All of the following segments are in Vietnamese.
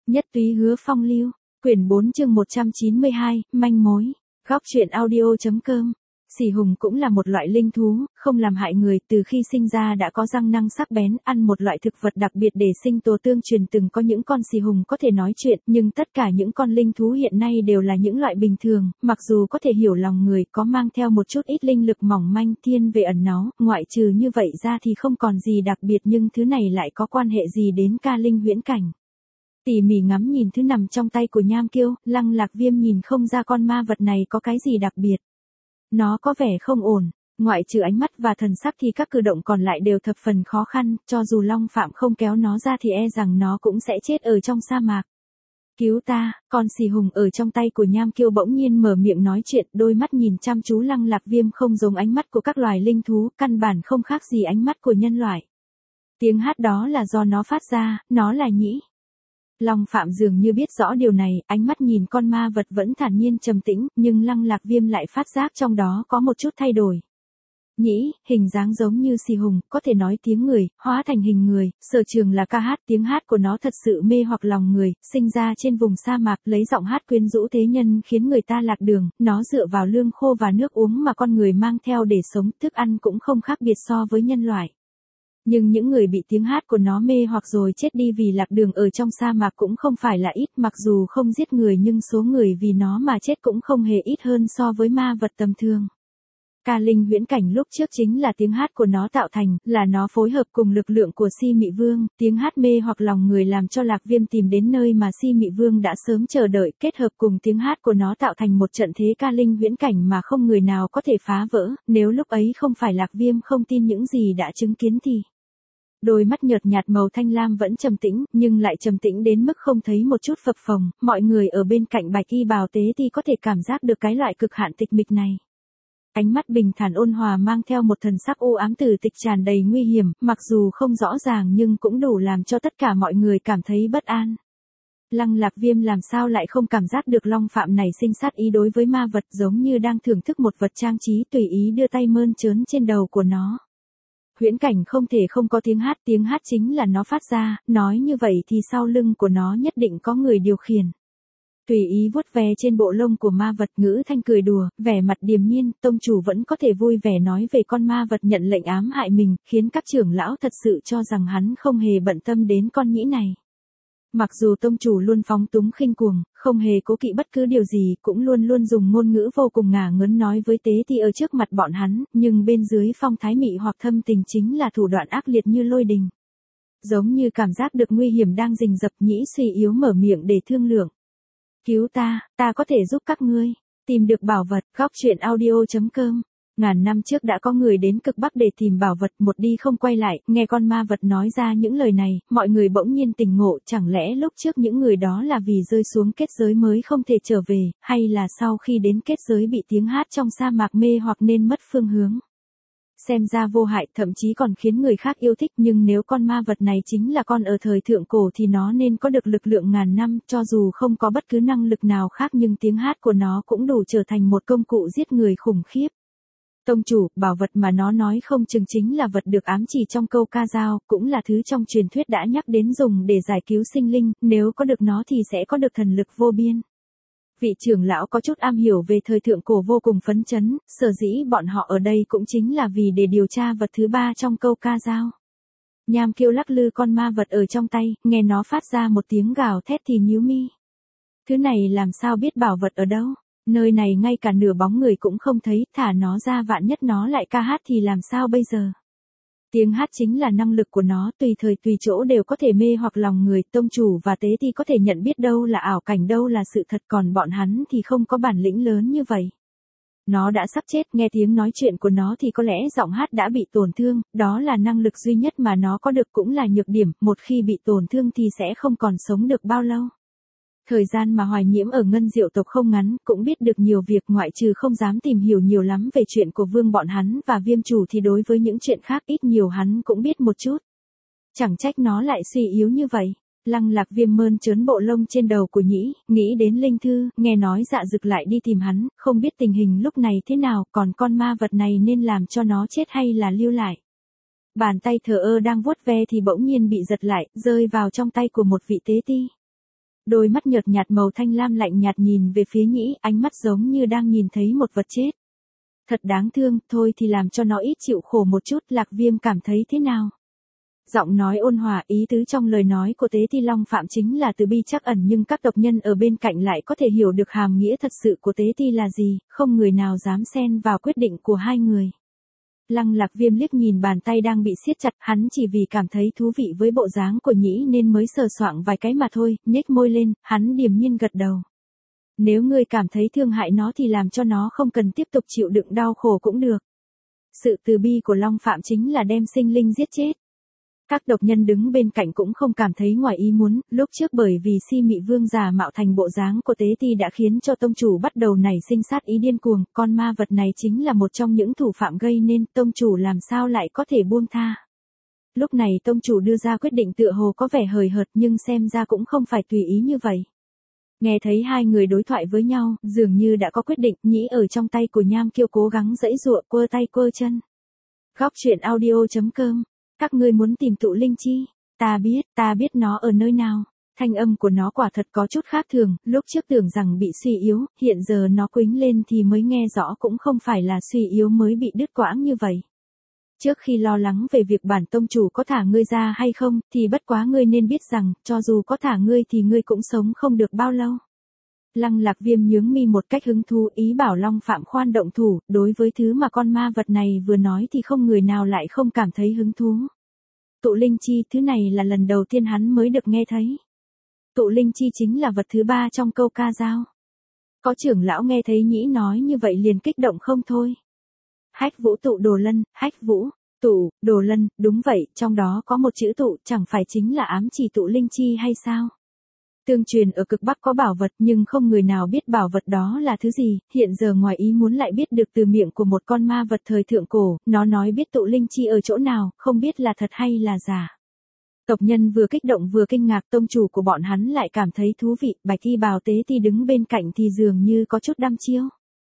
Nhất túy hứa phong lưu, quyển 4 chương 192, manh mối, góc truyện audio.com. Xì hùng cũng là một loại linh thú, không làm hại người, từ khi sinh ra đã có răng nanh sắc bén, ăn một loại thực vật đặc biệt để sinh tố tương truyền. Từng có những con xì hùng có thể nói chuyện, nhưng tất cả những con linh thú hiện nay đều là những loại bình thường, mặc dù có thể hiểu lòng người, có mang theo một chút ít linh lực mỏng manh, thiên về ẩn náu, ngoại trừ như vậy ra thì không còn gì đặc biệt, nhưng thứ này lại có quan hệ gì đến ca linh huyễn cảnh. Tỉ mỉ ngắm nhìn thứ nằm trong tay của Nham Kiêu, Lăng Lạc Viêm nhìn không ra con ma vật này có cái gì đặc biệt. Nó có vẻ không ổn, ngoại trừ ánh mắt và thần sắc thì các cử động còn lại đều thập phần khó khăn, cho dù Long Phạm không kéo nó ra thì e rằng nó cũng sẽ chết ở trong sa mạc. Cứu ta, con xì hùng ở trong tay của Nham Kiêu bỗng nhiên mở miệng nói chuyện, đôi mắt nhìn chăm chú Lăng Lạc Viêm không giống ánh mắt của các loài linh thú, căn bản không khác gì ánh mắt của nhân loại. Tiếng hát đó là do nó phát ra, nó là nhĩ. Long Phạm dường như biết rõ điều này, ánh mắt nhìn con ma vật vẫn thản nhiên trầm tĩnh, nhưng Lăng Lạc Viêm lại phát giác trong đó có một chút thay đổi. Nhĩ, hình dáng giống như xì hùng, có thể nói tiếng người, hóa thành hình người, sở trường là ca hát, tiếng hát của nó thật sự mê hoặc lòng người, sinh ra trên vùng sa mạc, lấy giọng hát quyến rũ thế nhân khiến người ta lạc đường, nó dựa vào lương khô và nước uống mà con người mang theo để sống, thức ăn cũng không khác biệt so với nhân loại. Nhưng những người bị tiếng hát của nó mê hoặc rồi chết đi vì lạc đường ở trong sa mạc cũng không phải là ít, mặc dù không giết người nhưng số người vì nó mà chết cũng không hề ít hơn so với ma vật tầm thường. Ca linh huyễn cảnh lúc trước chính là tiếng hát của nó tạo thành, là nó phối hợp cùng lực lượng của Si Mị Vương, tiếng hát mê hoặc lòng người làm cho Lạc Viêm tìm đến nơi mà Si Mị Vương đã sớm chờ đợi, kết hợp cùng tiếng hát của nó tạo thành một trận thế ca linh huyễn cảnh mà không người nào có thể phá vỡ, nếu lúc ấy không phải Lạc Viêm không tin những gì đã chứng kiến thì. Đôi mắt nhợt nhạt màu thanh lam vẫn trầm tĩnh, nhưng lại trầm tĩnh đến mức không thấy một chút phập phồng, mọi người ở bên cạnh bạch y bào tế thì có thể cảm giác được cái loại cực hạn tịch mịch này. Ánh mắt bình thản ôn hòa mang theo một thần sắc u ám tử tịch tràn đầy nguy hiểm, mặc dù không rõ ràng nhưng cũng đủ làm cho tất cả mọi người cảm thấy bất an. Lăng Lạc Viêm làm sao lại không cảm giác được Long Phạm này sinh sát ý đối với ma vật, giống như đang thưởng thức một vật trang trí, tùy ý đưa tay mơn trớn trên đầu của nó. Huyễn cảnh không thể không có tiếng hát chính là nó phát ra, nói như vậy thì sau lưng của nó nhất định có người điều khiển. Tùy ý vuốt ve trên bộ lông của ma vật, Ngữ Thanh cười đùa, vẻ mặt điềm nhiên, tông chủ vẫn có thể vui vẻ nói về con ma vật nhận lệnh ám hại mình, khiến các trưởng lão thật sự cho rằng hắn không hề bận tâm đến con nhĩ này. Mặc dù tông chủ luôn phóng túng khinh cuồng, không hề cố kỵ bất cứ điều gì, cũng luôn luôn dùng ngôn ngữ vô cùng ngả ngớn nói với tế ti ở trước mặt bọn hắn, nhưng bên dưới phong thái mị hoặc thâm tình chính là thủ đoạn ác liệt như lôi đình. Giống như cảm giác được nguy hiểm đang rình rập, nhĩ suy yếu mở miệng để thương lượng. Cứu ta, ta có thể giúp các ngươi tìm được bảo vật, góc truyện audio.com. Ngàn năm trước đã có người đến cực Bắc để tìm bảo vật, một đi không quay lại, nghe con ma vật nói ra những lời này, mọi người bỗng nhiên tỉnh ngộ, chẳng lẽ lúc trước những người đó là vì rơi xuống kết giới mới không thể trở về, hay là sau khi đến kết giới bị tiếng hát trong sa mạc mê hoặc nên mất phương hướng. Xem ra vô hại, thậm chí còn khiến người khác yêu thích, nhưng nếu con ma vật này chính là con ở thời thượng cổ thì nó nên có được lực lượng ngàn năm, cho dù không có bất cứ năng lực nào khác nhưng tiếng hát của nó cũng đủ trở thành một công cụ giết người khủng khiếp. Tông chủ, bảo vật mà nó nói không chừng chính là vật được ám chỉ trong câu ca dao, cũng là thứ trong truyền thuyết đã nhắc đến dùng để giải cứu sinh linh, nếu có được nó thì sẽ có được thần lực vô biên. Vị trưởng lão có chút am hiểu về thời thượng cổ vô cùng phấn chấn, sở dĩ bọn họ ở đây cũng chính là vì để điều tra vật thứ ba trong câu ca dao. Nham Kiêu lắc lư con ma vật ở trong tay, nghe nó phát ra một tiếng gào thét thì nhíu mi. Thứ này làm sao biết bảo vật ở đâu? Nơi này ngay cả nửa bóng người cũng không thấy, thả nó ra vạn nhất nó lại ca hát thì làm sao bây giờ? Tiếng hát chính là năng lực của nó, tùy thời tùy chỗ đều có thể mê hoặc lòng người, tông chủ và tế thì có thể nhận biết đâu là ảo cảnh đâu là sự thật, còn bọn hắn thì không có bản lĩnh lớn như vậy. Nó đã sắp chết, nghe tiếng nói chuyện của nó thì có lẽ giọng hát đã bị tổn thương, đó là năng lực duy nhất mà nó có được, cũng là nhược điểm, một khi bị tổn thương thì sẽ không còn sống được bao lâu. Thời gian mà Hoài Nhiễm ở Ngân Diệu tộc không ngắn, cũng biết được nhiều việc, ngoại trừ không dám tìm hiểu nhiều lắm về chuyện của Vương bọn hắn và Viêm chủ thì đối với những chuyện khác ít nhiều hắn cũng biết một chút. Chẳng trách nó lại suy yếu như vậy. Lăng Lạc Viêm mơn trớn bộ lông trên đầu của nhĩ, nghĩ đến Linh Thư, nghe nói Dạ Dực lại đi tìm hắn, không biết tình hình lúc này thế nào, còn con ma vật này nên làm cho nó chết hay là lưu lại. Bàn tay thờ ơ đang vuốt ve thì bỗng nhiên bị giật lại, rơi vào trong tay của một vị tế ti. đôi mắt nhợt nhạt màu thanh lam lạnh nhạt nhìn về phía Nhĩ, ánh mắt giống như đang nhìn thấy một vật chết. Thật đáng thương, thôi thì làm cho nó ít chịu khổ một chút. Lạc Viêm cảm thấy thế nào? Giọng nói ôn hòa, ý tứ trong lời nói của Tế Ti Long Phạm chính là từ bi trắc ẩn, nhưng các tộc nhân ở bên cạnh lại có thể hiểu được hàm nghĩa thật sự của Tế Ti là gì, không người nào dám xen vào quyết định của hai người. Lăng Lạc Viêm liếc nhìn bàn tay đang bị siết chặt, hắn chỉ vì cảm thấy thú vị với bộ dáng của Nhĩ nên mới sờ soạng vài cái mà thôi, nhếch môi lên, hắn điềm nhiên gật đầu. Nếu ngươi cảm thấy thương hại nó thì làm cho nó không cần tiếp tục chịu đựng đau khổ cũng được. Sự từ bi của Long Phạm chính là đem sinh linh giết chết. Các tộc nhân đứng bên cạnh cũng không cảm thấy ngoài ý muốn, lúc trước bởi vì Si Mị Vương giả mạo thành bộ dáng của Tế Ti đã khiến cho tông chủ bắt đầu nảy sinh sát ý điên cuồng, con ma vật này chính là một trong những thủ phạm gây nên, tông chủ làm sao lại có thể buông tha. Lúc này tông chủ đưa ra quyết định tựa hồ có vẻ hời hợt nhưng xem ra cũng không phải tùy ý như vậy. Nghe thấy hai người đối thoại với nhau, dường như đã có quyết định, Nhĩ ở trong tay của Nham Kiêu cố gắng giãy giụa, quơ tay quơ chân. Góc truyện audio.com. Các ngươi muốn tìm tụ linh chi? Ta biết nó ở nơi nào. Thanh âm của nó quả thật có chút khác thường, lúc trước tưởng rằng bị suy yếu, hiện giờ nó quĩnh lên thì mới nghe rõ cũng không phải là suy yếu mới bị đứt quãng như vậy. Trước khi lo lắng về việc bản tông chủ có thả ngươi ra hay không, thì bất quá ngươi nên biết rằng, cho dù có thả ngươi thì ngươi cũng sống không được bao lâu. Lăng Lạc Viêm nhướng mi một cách hứng thú, ý bảo Long Phạm khoan động thủ, đối với thứ mà con ma vật này vừa nói thì không người nào lại không cảm thấy hứng thú. Tụ linh chi, thứ này là lần đầu tiên hắn mới được nghe thấy. Tụ linh chi chính là vật thứ ba trong câu ca dao. Có trưởng lão nghe thấy Nhĩ nói như vậy liền kích động không thôi. Hách Vũ tụ đồ lân, Hách Vũ, tụ, đồ lân, đúng vậy, trong đó có một chữ tụ, chẳng phải chính là ám chỉ tụ linh chi hay sao? Tương truyền ở cực Bắc có bảo vật nhưng không người nào biết bảo vật đó là thứ gì, hiện giờ ngoài ý muốn lại biết được từ miệng của một con ma vật thời thượng cổ, nó nói biết tụ linh chi ở chỗ nào, không biết là thật hay là giả. Tộc nhân vừa kích động vừa kinh ngạc, tông chủ của bọn hắn lại cảm thấy thú vị, Bạch Y Bào Tế Ti đứng bên cạnh thì dường như có chút đăm chiêu.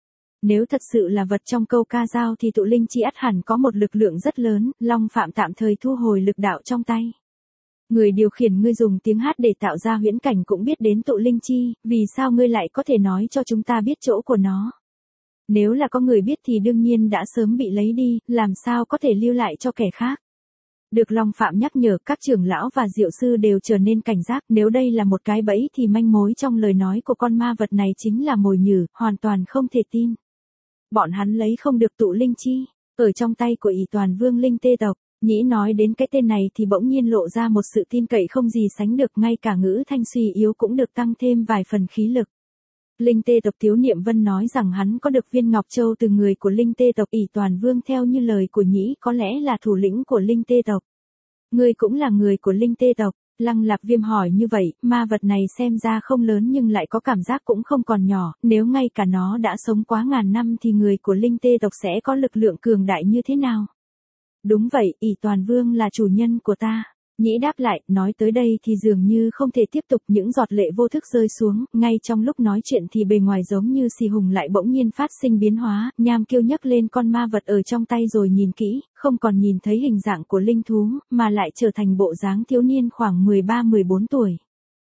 Nếu thật sự là vật trong câu ca dao thì tụ linh chi ắt hẳn có một lực lượng rất lớn, Long Phạm tạm thời thu hồi lực đạo trong tay. Người điều khiển ngươi dùng tiếng hát để tạo ra huyễn cảnh cũng biết đến tụ linh chi, vì sao ngươi lại có thể nói cho chúng ta biết chỗ của nó? Nếu là có người biết thì đương nhiên đã sớm bị lấy đi, làm sao có thể lưu lại cho kẻ khác? Được Long Phạm nhắc nhở, các trưởng lão và diệu sư đều trở nên cảnh giác, nếu đây là một cái bẫy thì manh mối trong lời nói của con ma vật này chính là mồi nhử, hoàn toàn không thể tin. Bọn hắn lấy không được tụ linh chi, ở trong tay của Ỷ Toàn Vương linh tê tộc. Nhĩ nói đến cái tên này thì bỗng nhiên lộ ra một sự tin cậy không gì sánh được, ngay cả ngữ thanh suy yếu cũng được tăng thêm vài phần khí lực. Linh tê tộc Tiếu Niệm Vân nói rằng hắn có được viên Ngọc Châu từ người của linh tê tộc Ỷ Toàn Vương, theo như lời của Nhĩ có lẽ là thủ lĩnh của linh tê tộc. Ngươi cũng là người của linh tê tộc. Lăng Lạc Viêm hỏi như vậy, ma vật này xem ra không lớn nhưng lại có cảm giác cũng không còn nhỏ, nếu ngay cả nó đã sống quá ngàn năm thì người của linh tê tộc sẽ có lực lượng cường đại như thế nào? Đúng vậy, Ỷ Toàn Vương là chủ nhân của ta. Nhĩ đáp lại, nói tới đây thì dường như không thể tiếp tục, những giọt lệ vô thức rơi xuống, ngay trong lúc nói chuyện thì bề ngoài giống như xì hùng lại bỗng nhiên phát sinh biến hóa, Nham Kiêu nhấc lên con ma vật ở trong tay rồi nhìn kỹ, không còn nhìn thấy hình dạng của linh thú, mà lại trở thành bộ dáng thiếu niên khoảng 13-14 tuổi.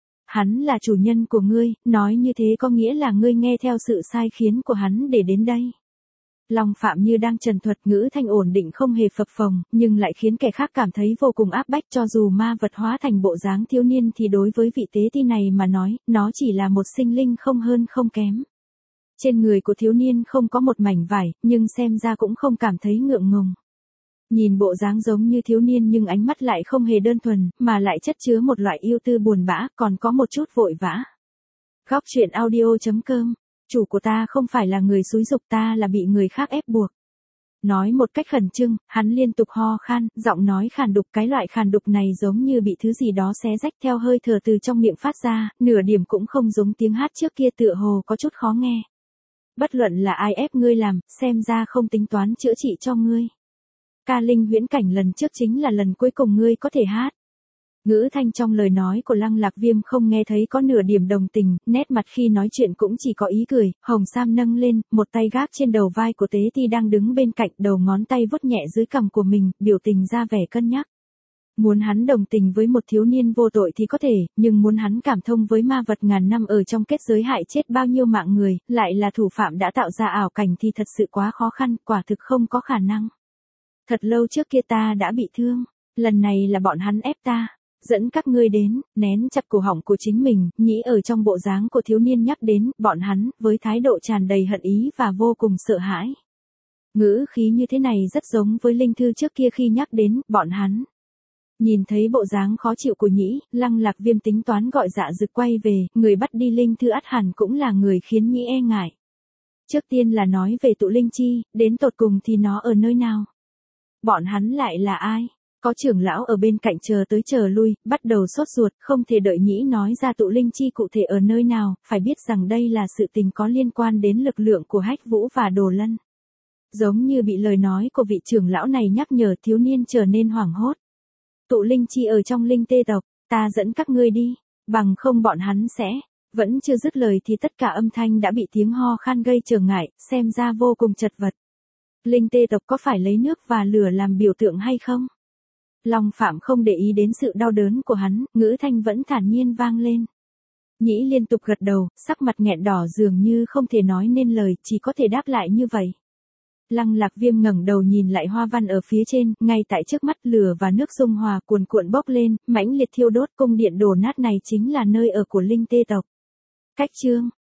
Hắn là chủ nhân của ngươi, nói như thế có nghĩa là ngươi nghe theo sự sai khiến của hắn để đến đây. Long Phạm như đang trần thuật, ngữ thanh ổn định không hề phập phồng, nhưng lại khiến kẻ khác cảm thấy vô cùng áp bách, cho dù ma vật hóa thành bộ dáng thiếu niên thì đối với vị tế ti này mà nói, nó chỉ là một sinh linh không hơn không kém. Trên người của thiếu niên không có một mảnh vải, nhưng xem ra cũng không cảm thấy ngượng ngùng. Nhìn bộ dáng giống như thiếu niên nhưng ánh mắt lại không hề đơn thuần, mà lại chất chứa một loại yêu tư buồn bã, còn có một chút vội vã. Góc truyện audio.com. Chủ của ta không phải là người xúi giục, ta là bị người khác ép buộc. Nói một cách khẩn trương, hắn liên tục ho khan, giọng nói khàn đục, cái loại khàn đục này giống như bị thứ gì đó xé rách theo hơi thở từ trong miệng phát ra, nửa điểm cũng không giống tiếng hát trước kia, tựa hồ có chút khó nghe. Bất luận là ai ép ngươi làm, xem ra không tính toán chữa trị cho ngươi. Ca linh huyễn cảnh lần trước chính là lần cuối cùng ngươi có thể hát. Ngữ thanh trong lời nói của Lăng Lạc Viêm không nghe thấy có nửa điểm đồng tình, nét mặt khi nói chuyện cũng chỉ có ý cười, hồng sam nâng lên, một tay gác trên đầu vai của Tế Ti đang đứng bên cạnh, đầu ngón tay vuốt nhẹ dưới cằm của mình, biểu tình ra vẻ cân nhắc. Muốn hắn đồng tình với một thiếu niên vô tội thì có thể, nhưng muốn hắn cảm thông với ma vật ngàn năm ở trong kết giới hại chết bao nhiêu mạng người, lại là thủ phạm đã tạo ra ảo cảnh thì thật sự quá khó khăn, quả thực không có khả năng. Thật lâu trước kia ta đã bị thương, lần này là bọn hắn ép ta, dẫn các ngươi đến, nén chặt cổ họng của chính mình, nhĩ ở trong bộ dáng của thiếu niên nhắc đến, bọn hắn, với thái độ tràn đầy hận ý và vô cùng sợ hãi. Ngữ khí như thế này rất giống với Linh Thư trước kia khi nhắc đến, bọn hắn. Nhìn thấy bộ dáng khó chịu của Nhĩ, Lăng Lạc Viêm tính toán gọi Dạ Dực quay về, người bắt đi Linh Thư ắt hẳn cũng là người khiến Nhĩ e ngại. Trước tiên là nói về tụ linh chi, đến tột cùng thì nó ở nơi nào? Bọn hắn lại là ai? Có trưởng lão ở bên cạnh chờ tới chờ lui, bắt đầu sốt ruột, không thể đợi Nhĩ nói ra tụ linh chi cụ thể ở nơi nào, phải biết rằng đây là sự tình có liên quan đến lực lượng của Hách Vũ và Đồ Lân. Giống như bị lời nói của vị trưởng lão này nhắc nhở, thiếu niên trở nên hoảng hốt. Tụ linh chi ở trong linh tê tộc, ta dẫn các ngươi đi, bằng không bọn hắn sẽ. Vẫn chưa dứt lời thì tất cả âm thanh đã bị tiếng ho khan gây trở ngại, xem ra vô cùng chật vật. Linh tê tộc có phải lấy nước và lửa làm biểu tượng hay không? Long Phạm không để ý đến sự đau đớn của hắn, ngữ thanh vẫn thản nhiên vang lên. Nhĩ liên tục gật đầu, sắc mặt nghẹn đỏ dường như không thể nói nên lời, chỉ có thể đáp lại như vậy. Lăng Lạc Viêm ngẩng đầu nhìn lại hoa văn ở phía trên, ngay tại trước mắt lửa và nước dung hòa cuồn cuộn bốc lên, mãnh liệt thiêu đốt, cung điện đổ nát này chính là nơi ở của linh tê tộc. Cách chương